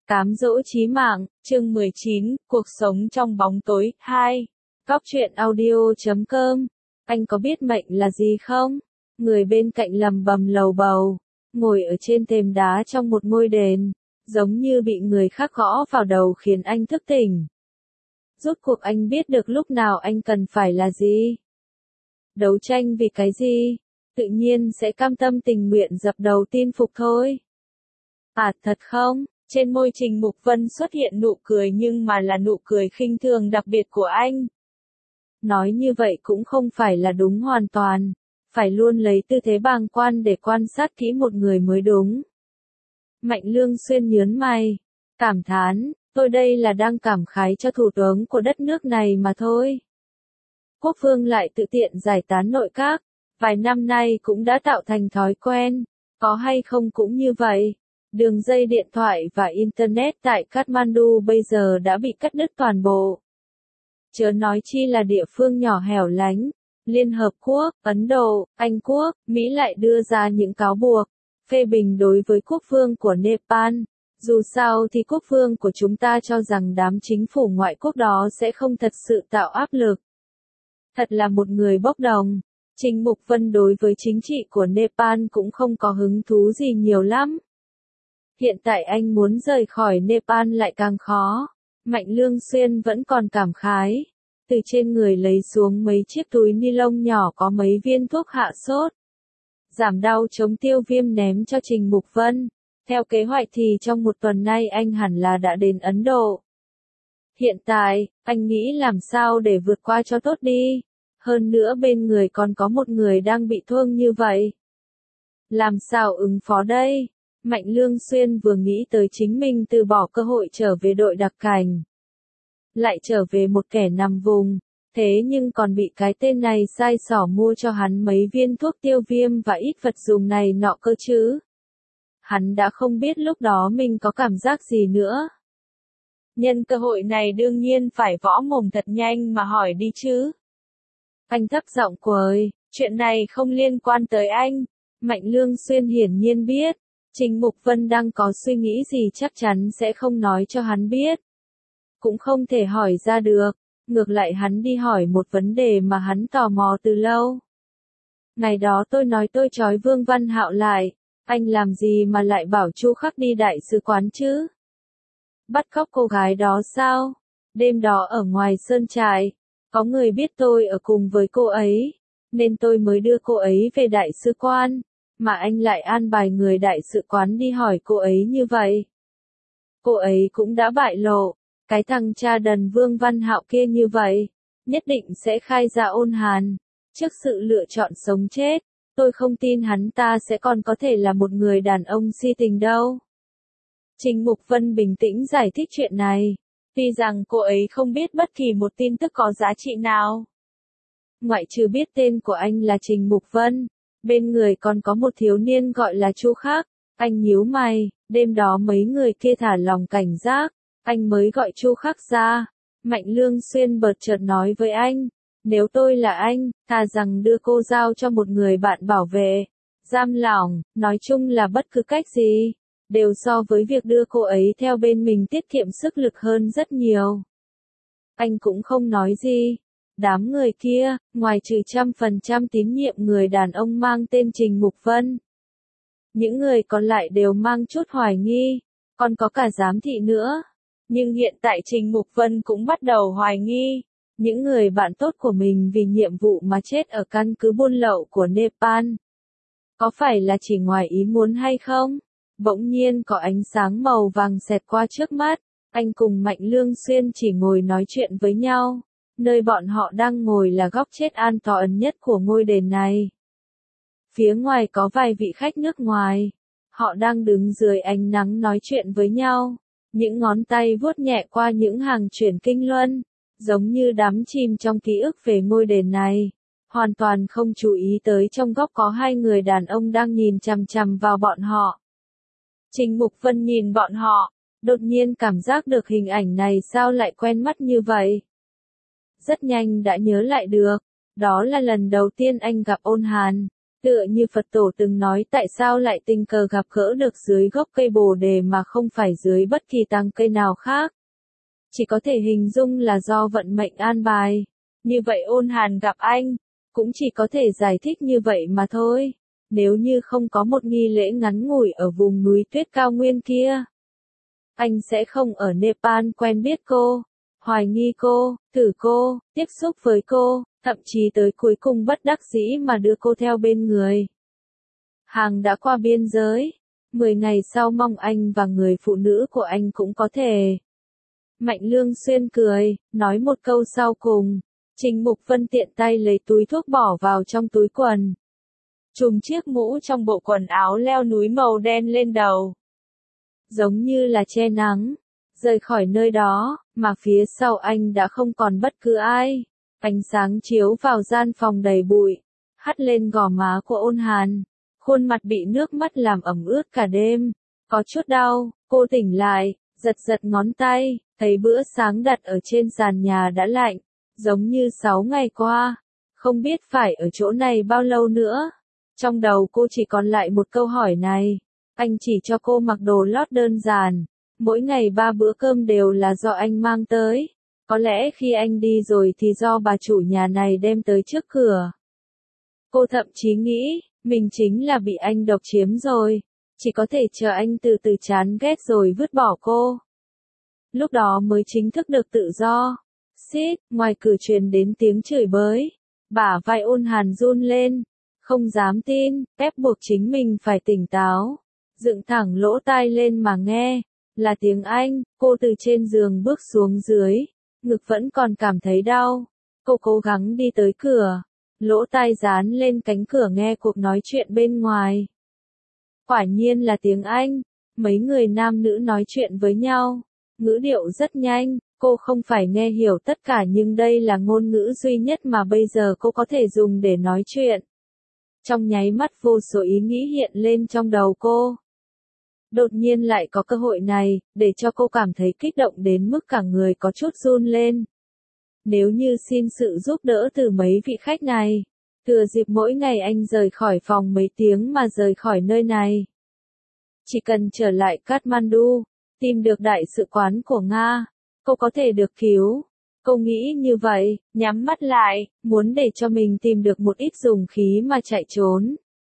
Cám dỗ chí mạng, chương 19, cuộc sống trong bóng tối, 2. Góc truyện audio.com. Anh có biết mệnh là gì không? Người bên cạnh lầm bầm lầu bầu, ngồi ở trên thềm đá trong một ngôi đền, giống như bị người khác gõ vào đầu khiến anh thức tỉnh. Rốt cuộc anh biết được lúc nào anh cần phải là gì? Đấu tranh vì cái gì? Tự nhiên sẽ cam tâm tình nguyện dập đầu tin phục thôi. À thật không? Trên môi Trình Mục Vân xuất hiện nụ cười nhưng mà là nụ cười khinh thường đặc biệt của anh. Nói như vậy cũng không phải là đúng hoàn toàn, phải luôn lấy tư thế bàng quan để quan sát kỹ một người mới đúng. Mạnh Lương Xuyên nhớn mày, cảm thán, tôi đây là đang cảm khái cho thủ tướng của đất nước này mà thôi. Quốc vương lại tự tiện giải tán nội các, vài năm nay cũng đã tạo thành thói quen, có hay không cũng như vậy. Đường dây điện thoại và Internet tại Kathmandu bây giờ đã bị cắt đứt toàn bộ. Chớ nói chi là địa phương nhỏ hẻo lánh, Liên Hợp Quốc, Ấn Độ, Anh Quốc, Mỹ lại đưa ra những cáo buộc, phê bình đối với quốc vương của Nepal. Dù sao thì quốc vương của chúng ta cho rằng đám chính phủ ngoại quốc đó sẽ không thật sự tạo áp lực. Thật là một người bốc đồng. Trình Mục Vân đối với chính trị của Nepal cũng không có hứng thú gì nhiều lắm. Hiện tại anh muốn rời khỏi Nepal lại càng khó. Mạnh Lương Xuyên vẫn còn cảm khái. Từ trên người lấy xuống mấy chiếc túi ni lông nhỏ có mấy viên thuốc hạ sốt, giảm đau chống tiêu viêm ném cho Trình Mục Vân. Theo kế hoạch thì trong một tuần nay anh hẳn là đã đến Ấn Độ. Hiện tại, anh nghĩ làm sao để vượt qua cho tốt đi. Hơn nữa bên người còn có một người đang bị thương như vậy. Làm sao ứng phó đây? Mạnh Lương Xuyên vừa nghĩ tới chính mình từ bỏ cơ hội trở về đội đặc cảnh. Lại trở về một kẻ nằm vùng, thế nhưng còn bị cái tên này sai xỏ mua cho hắn mấy viên thuốc tiêu viêm và ít vật dùng này nọ cơ chứ. Hắn đã không biết lúc đó mình có cảm giác gì nữa. Nhân cơ hội này đương nhiên phải võ mồm thật nhanh mà hỏi đi chứ. Anh thấp giọng quời, chuyện này không liên quan tới anh. Mạnh Lương Xuyên hiển nhiên biết. Trình Mục Vân đang có suy nghĩ gì chắc chắn sẽ không nói cho hắn biết. Cũng không thể hỏi ra được, ngược lại hắn đi hỏi một vấn đề mà hắn tò mò từ lâu. Ngày đó tôi nói tôi trói Vương Văn Hạo lại, anh làm gì mà lại bảo Chu Khắc đi đại sứ quán chứ? Bắt cóc cô gái đó sao? Đêm đó ở ngoài sơn trại, có người biết tôi ở cùng với cô ấy, nên tôi mới đưa cô ấy về đại sứ quan. Mà anh lại an bài người đại sứ quán đi hỏi cô ấy như vậy. Cô ấy cũng đã bại lộ, cái thằng cha đần Vương Văn Hạo kia như vậy, nhất định sẽ khai ra ôn hàn. Trước sự lựa chọn sống chết, tôi không tin hắn ta sẽ còn có thể là một người đàn ông si tình đâu. Trình Mục Vân bình tĩnh giải thích chuyện này, tuy rằng cô ấy không biết bất kỳ một tin tức có giá trị nào. Ngoại trừ biết tên của anh là Trình Mục Vân. Bên người còn có một thiếu niên gọi là Chu Khắc. Anh nhíu mày, đêm đó mấy người kia thả lòng cảnh giác, anh mới gọi Chu Khắc ra. Mạnh Lương Xuyên bật chợt nói với anh, nếu tôi là anh, thà rằng đưa cô giao cho một người bạn bảo vệ, giam lỏng, nói chung là bất cứ cách gì, đều so với việc đưa cô ấy theo bên mình tiết kiệm sức lực hơn rất nhiều. Anh cũng không nói gì. Đám người kia, ngoài trừ 100% tín nhiệm người đàn ông mang tên Trình Mục Vân, những người còn lại đều mang chút hoài nghi, còn có cả giám thị nữa. Nhưng hiện tại Trình Mục Vân cũng bắt đầu hoài nghi, những người bạn tốt của mình vì nhiệm vụ mà chết ở căn cứ buôn lậu của Nepal. Có phải là chỉ ngoài ý muốn hay không? Bỗng nhiên có ánh sáng màu vàng xẹt qua trước mắt, anh cùng Mạnh Lương Xuyên chỉ ngồi nói chuyện với nhau. Nơi bọn họ đang ngồi là góc chết an toàn nhất của ngôi đền này. Phía ngoài có vài vị khách nước ngoài. Họ đang đứng dưới ánh nắng nói chuyện với nhau. Những ngón tay vuốt nhẹ qua những hàng chuyển kinh luân, giống như đắm chìm trong ký ức về ngôi đền này. Hoàn toàn không chú ý tới trong góc có hai người đàn ông đang nhìn chằm chằm vào bọn họ. Trình Mục Vân nhìn bọn họ, đột nhiên cảm giác được hình ảnh này sao lại quen mắt như vậy. Rất nhanh đã nhớ lại được, đó là lần đầu tiên anh gặp ôn hàn. Tựa như Phật tổ từng nói tại sao lại tình cờ gặp gỡ được dưới gốc cây Bồ đề mà không phải dưới bất kỳ tàng cây nào khác. Chỉ có thể hình dung là do vận mệnh an bài. Như vậy Ôn Hàn gặp anh, cũng chỉ có thể giải thích như vậy mà thôi. Nếu như không có một nghi lễ ngắn ngủi ở vùng núi tuyết cao nguyên kia, anh sẽ không ở Nepal quen biết cô, hoài nghi cô, thử cô, tiếp xúc với cô, thậm chí tới cuối cùng bất đắc dĩ mà đưa cô theo bên người. Hàng đã qua biên giới, 10 ngày sau mong anh và người phụ nữ của anh cũng có thể. Mạnh Lương Xuyên cười, nói một câu sau cùng. Trình Mục Vân tiện tay lấy túi thuốc bỏ vào trong túi quần. Trùm chiếc mũ trong bộ quần áo leo núi màu đen lên đầu. Giống như là che nắng. Rời khỏi nơi đó, mà phía sau anh đã không còn bất cứ ai. Ánh sáng chiếu vào gian phòng đầy bụi, hắt lên gò má của Ôn Hàn. Khuôn mặt bị nước mắt làm ẩm ướt cả đêm. Có chút đau, cô tỉnh lại, giật giật ngón tay, thấy bữa sáng đặt ở trên sàn nhà đã lạnh, giống như 6 ngày qua. Không biết phải ở chỗ này bao lâu nữa. Trong đầu cô chỉ còn lại một câu hỏi này. Anh chỉ cho cô mặc đồ lót đơn giản. Mỗi ngày 3 bữa cơm đều là do anh mang tới. Có lẽ khi anh đi rồi thì do bà chủ nhà này đem tới trước cửa. Cô thậm chí nghĩ, mình chính là bị anh độc chiếm rồi. Chỉ có thể chờ anh từ từ chán ghét rồi vứt bỏ cô. Lúc đó mới chính thức được tự do. Xít, ngoài cửa truyền đến tiếng chửi bới. Bả vai Ôn Hàn run lên. Không dám tin, ép buộc chính mình phải tỉnh táo. Dựng thẳng lỗ tai lên mà nghe. Là tiếng Anh, cô từ trên giường bước xuống dưới. Ngực vẫn còn cảm thấy đau. Cô cố gắng đi tới cửa. Lỗ tai dán lên cánh cửa nghe cuộc nói chuyện bên ngoài. Quả nhiên là tiếng Anh. Mấy người nam nữ nói chuyện với nhau. Ngữ điệu rất nhanh. Cô không phải nghe hiểu tất cả nhưng đây là ngôn ngữ duy nhất mà bây giờ cô có thể dùng để nói chuyện. Trong nháy mắt vô số ý nghĩ hiện lên trong đầu cô. Đột nhiên lại có cơ hội này, để cho cô cảm thấy kích động đến mức cả người có chút run lên. Nếu như xin sự giúp đỡ từ mấy vị khách này, thừa dịp mỗi ngày anh rời khỏi phòng mấy tiếng mà rời khỏi nơi này. Chỉ cần trở lại Kathmandu, tìm được đại sứ quán của Nga, cô có thể được cứu. Cô nghĩ như vậy, nhắm mắt lại, muốn để cho mình tìm được một ít dùng khí mà chạy trốn.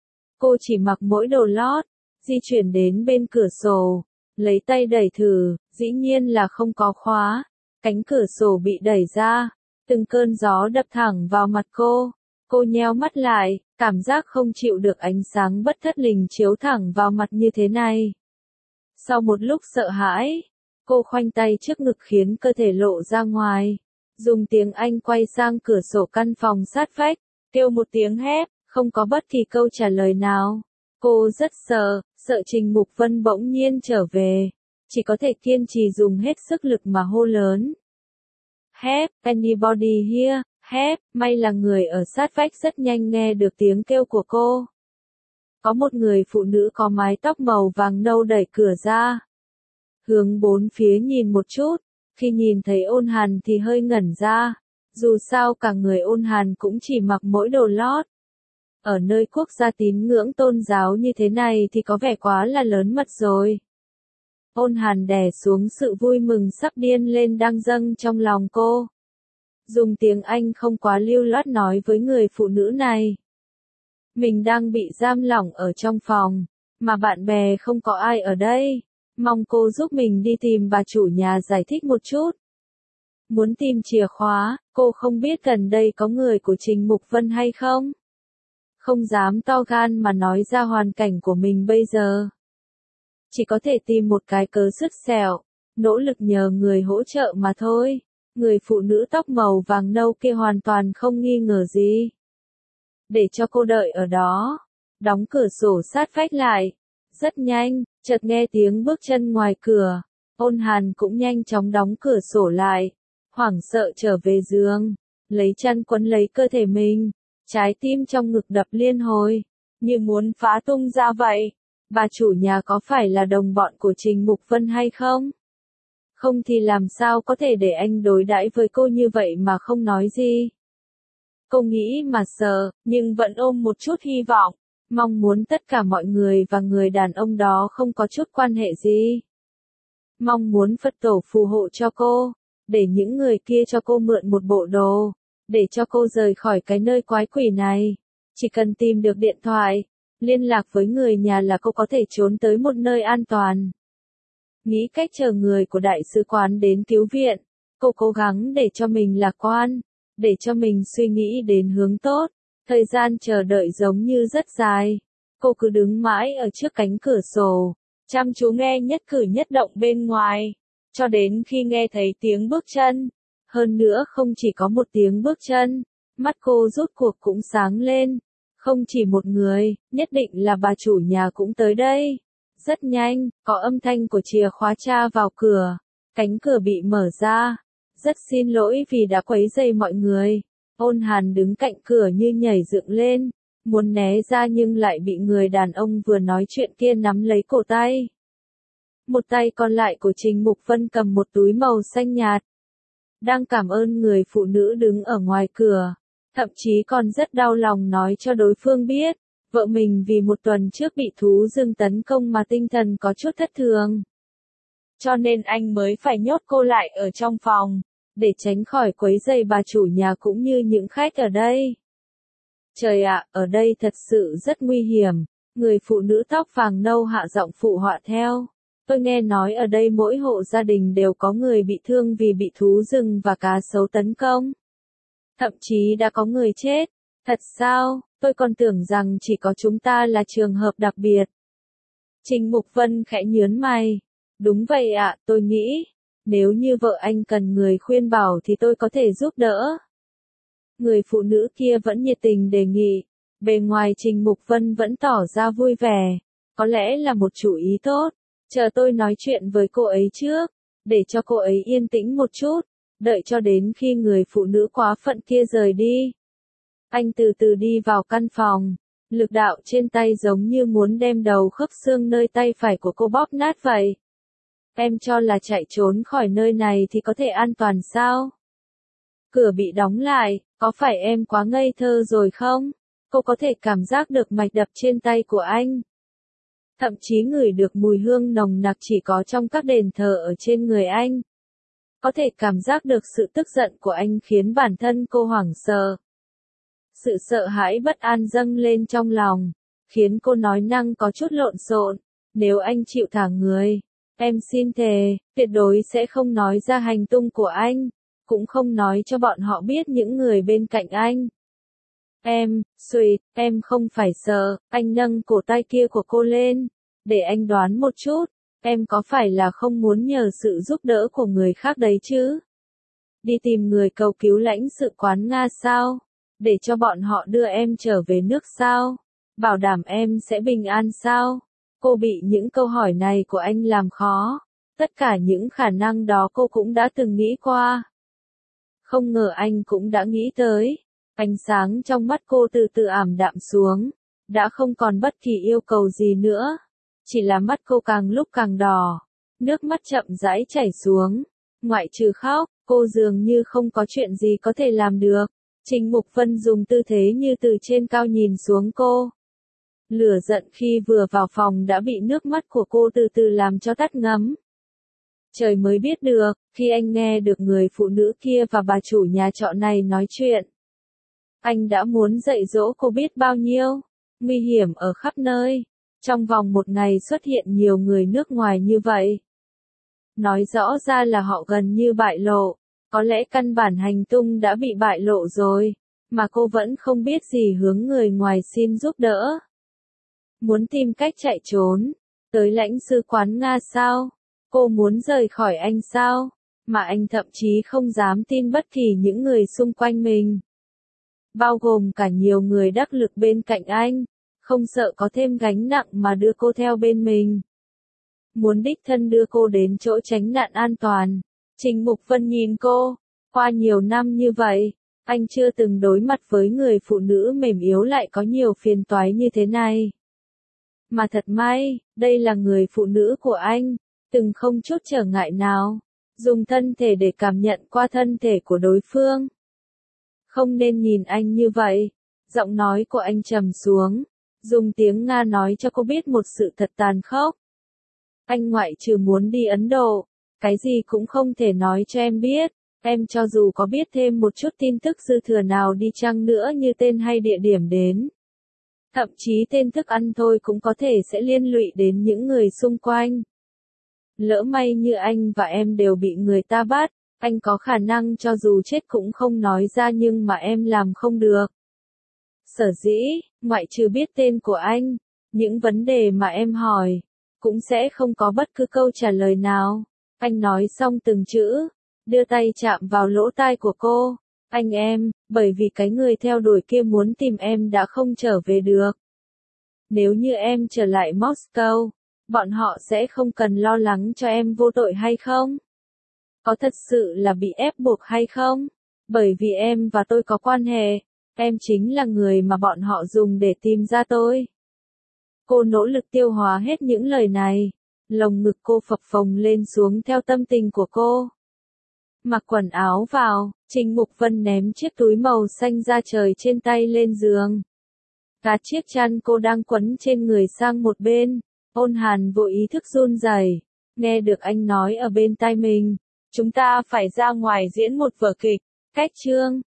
Cô chỉ mặc mỗi đồ lót, di chuyển đến bên cửa sổ, lấy tay đẩy thử, dĩ nhiên là không có khóa. Cánh cửa sổ bị đẩy ra, từng cơn gió đập thẳng vào mặt cô. Cô nheo mắt lại, cảm giác không chịu được ánh sáng bất thất lình chiếu thẳng vào mặt như thế này. Sau một lúc sợ hãi, cô khoanh tay trước ngực khiến cơ thể lộ ra ngoài. Dùng tiếng Anh quay sang cửa sổ căn phòng sát vách, kêu một tiếng hét, không có bất kỳ câu trả lời nào. Cô rất sợ Trình Mục Vân bỗng nhiên trở về. Chỉ có thể kiên trì dùng hết sức lực mà hô lớn. Help, anybody here, help, may là người ở sát vách rất nhanh nghe được tiếng kêu của cô. Có một người phụ nữ có mái tóc màu vàng nâu đẩy cửa ra. Hướng bốn phía nhìn một chút, khi nhìn thấy Ôn Hàn thì hơi ngẩn ra. Dù sao cả người Ôn Hàn cũng chỉ mặc mỗi đồ lót. Ở nơi quốc gia tín ngưỡng tôn giáo như thế này thì có vẻ quá là lớn mật rồi. Ôn Hàn đè xuống sự vui mừng sắp điên lên đang dâng trong lòng cô. Dùng tiếng Anh không quá lưu loát nói với người phụ nữ này. Mình đang bị giam lỏng ở trong phòng, mà bạn bè không có ai ở đây. Mong cô giúp mình đi tìm bà chủ nhà giải thích một chút. Muốn tìm chìa khóa, cô không biết gần đây có người của Trình Mục Vân hay không? Không dám to gan mà nói ra hoàn cảnh của mình bây giờ. Chỉ có thể tìm một cái cớ sứt sẹo, nỗ lực nhờ người hỗ trợ mà thôi. Người phụ nữ tóc màu vàng nâu kia hoàn toàn không nghi ngờ gì. Để cho cô đợi ở đó, đóng cửa sổ sát vách lại. Rất nhanh, chợt nghe tiếng bước chân ngoài cửa. Ôn Hàn cũng nhanh chóng đóng cửa sổ lại. Hoảng sợ trở về giường, lấy chăn quấn lấy cơ thể mình. Trái tim trong ngực đập liên hồi, như muốn phá tung ra vậy. Bà chủ nhà có phải là đồng bọn của Trình Mục Vân hay không? Không thì làm sao có thể để anh đối đãi với cô như vậy mà không nói gì? Cô nghĩ mà sợ, nhưng vẫn ôm một chút hy vọng, mong muốn tất cả mọi người và người đàn ông đó không có chút quan hệ gì. Mong muốn Phật tổ phù hộ cho cô, để những người kia cho cô mượn một bộ đồ, để cho cô rời khỏi cái nơi quái quỷ này. Chỉ cần tìm được điện thoại, liên lạc với người nhà là cô có thể trốn tới một nơi an toàn. Nghĩ cách chờ người của đại sứ quán đến cứu viện, cô cố gắng để cho mình lạc quan, để cho mình suy nghĩ đến hướng tốt. Thời gian chờ đợi giống như rất dài. Cô cứ đứng mãi ở trước cánh cửa sổ, chăm chú nghe nhất cử nhất động bên ngoài, cho đến khi nghe thấy tiếng bước chân. Hơn nữa không chỉ có một tiếng bước chân, mắt cô rốt cuộc cũng sáng lên. Không chỉ một người, nhất định là bà chủ nhà cũng tới đây. Rất nhanh, có âm thanh của chìa khóa tra vào cửa. Cánh cửa bị mở ra. Rất xin lỗi vì đã quấy rầy mọi người. Ôn Hàn đứng cạnh cửa như nhảy dựng lên, muốn né ra nhưng lại bị người đàn ông vừa nói chuyện kia nắm lấy cổ tay. Một tay còn lại của Trình Mục Vân cầm một túi màu xanh nhạt. Đang cảm ơn người phụ nữ đứng ở ngoài cửa, thậm chí còn rất đau lòng nói cho đối phương biết, vợ mình vì một tuần trước bị thú rừng tấn công mà tinh thần có chút thất thường. Cho nên anh mới phải nhốt cô lại ở trong phòng, để tránh khỏi quấy rầy bà chủ nhà cũng như những khách ở đây. Trời ạ, ở đây thật sự rất nguy hiểm, người phụ nữ tóc vàng nâu hạ giọng phụ họa theo. Tôi nghe nói ở đây mỗi hộ gia đình đều có người bị thương vì bị thú rừng và cá sấu tấn công. Thậm chí đã có người chết. Thật sao, tôi còn tưởng rằng chỉ có chúng ta là trường hợp đặc biệt. Trình Mục Vân khẽ nhướng mày. Đúng vậy ạ, tôi nghĩ, nếu như vợ anh cần người khuyên bảo thì tôi có thể giúp đỡ. Người phụ nữ kia vẫn nhiệt tình đề nghị. Bề ngoài Trình Mục Vân vẫn tỏ ra vui vẻ. Có lẽ là một chủ ý tốt. Chờ tôi nói chuyện với cô ấy trước, để cho cô ấy yên tĩnh một chút, đợi cho đến khi người phụ nữ quá phận kia rời đi. Anh từ từ đi vào căn phòng, lực đạo trên tay giống như muốn đem đầu khớp xương nơi tay phải của cô bóp nát vậy. Em cho là chạy trốn khỏi nơi này thì có thể an toàn sao? Cửa bị đóng lại, có phải em quá ngây thơ rồi không? Cô có thể cảm giác được mạch đập trên tay của anh. Thậm chí ngửi được mùi hương nồng nặc chỉ có trong các đền thờ ở trên người anh. Có thể cảm giác được sự tức giận của anh khiến bản thân cô hoảng sợ. Sự sợ hãi bất an dâng lên trong lòng, khiến cô nói năng có chút lộn xộn. Nếu anh chịu thả người, em xin thề, tuyệt đối sẽ không nói ra hành tung của anh, cũng không nói cho bọn họ biết những người bên cạnh anh. Em không phải sợ, anh nâng cổ tay kia của cô lên, để anh đoán một chút, em có phải là không muốn nhờ sự giúp đỡ của người khác đấy chứ? Đi tìm người cầu cứu lãnh sự quán Nga sao? Để cho bọn họ đưa em trở về nước sao? Bảo đảm em sẽ bình an sao? Cô bị những câu hỏi này của anh làm khó. Tất cả những khả năng đó cô cũng đã từng nghĩ qua. Không ngờ anh cũng đã nghĩ tới. Ánh sáng trong mắt cô từ từ ảm đạm xuống, đã không còn bất kỳ yêu cầu gì nữa. Chỉ là mắt cô càng lúc càng đỏ, nước mắt chậm rãi chảy xuống. Ngoại trừ khóc, cô dường như không có chuyện gì có thể làm được. Trình Mục Vân dùng tư thế như từ trên cao nhìn xuống cô. Lửa giận khi vừa vào phòng đã bị nước mắt của cô từ từ làm cho tắt ngấm. Trời mới biết được, khi anh nghe được người phụ nữ kia và bà chủ nhà trọ này nói chuyện. Anh đã muốn dạy dỗ cô biết bao nhiêu. Nguy hiểm ở khắp nơi. Trong vòng một ngày xuất hiện nhiều người nước ngoài như vậy. Nói rõ ra là họ gần như bại lộ. Có lẽ căn bản hành tung đã bị bại lộ rồi. Mà cô vẫn không biết gì hướng người ngoài xin giúp đỡ. Muốn tìm cách chạy trốn. Tới lãnh sự quán Nga sao? Cô muốn rời khỏi anh sao? Mà anh thậm chí không dám tin bất kỳ những người xung quanh mình. Bao gồm cả nhiều người đắc lực bên cạnh anh. Không sợ có thêm gánh nặng mà đưa cô theo bên mình. Muốn đích thân đưa cô đến chỗ tránh nạn an toàn. Trình Mục Vân nhìn cô. Qua nhiều năm như vậy, anh chưa từng đối mặt với người phụ nữ mềm yếu lại có nhiều phiền toái như thế này. Mà thật may, đây là người phụ nữ của anh. Từng không chút trở ngại nào. Dùng thân thể để cảm nhận qua thân thể của đối phương. Không nên nhìn anh như vậy. Giọng nói của anh trầm xuống, dùng tiếng Nga nói cho cô biết một sự thật tàn khốc. Anh ngoại trừ muốn đi Ấn Độ, cái gì cũng không thể nói cho em biết. Em cho dù có biết thêm một chút tin tức dư thừa nào đi chăng nữa như tên hay địa điểm đến. Thậm chí tên thức ăn thôi cũng có thể sẽ liên lụy đến những người xung quanh. Lỡ may như anh và em đều bị người ta bắt, anh có khả năng cho dù chết cũng không nói ra nhưng mà em làm không được. Sở dĩ, ngoại trừ biết tên của anh, những vấn đề mà em hỏi, cũng sẽ không có bất cứ câu trả lời nào. Anh nói xong từng chữ, đưa tay chạm vào lỗ tai của cô. Anh em, bởi vì cái người theo đuổi kia muốn tìm em đã không trở về được. Nếu như em trở lại Moscow, bọn họ sẽ không cần lo lắng cho em vô tội hay không? Có thật sự là bị ép buộc hay không? Bởi vì em và tôi có quan hệ, em chính là người mà bọn họ dùng để tìm ra tôi. Cô nỗ lực tiêu hóa hết những lời này. Lồng ngực cô phập phồng lên xuống theo tâm tình của cô. Mặc quần áo vào, Trình Mục Vân ném chiếc túi màu xanh da trời trên tay lên giường. Cả chiếc chăn cô đang quấn trên người sang một bên. Ôn Hàn vô ý thức run rẩy, nghe được anh nói ở bên tai mình. Chúng ta phải ra ngoài diễn một vở kịch. Cách chương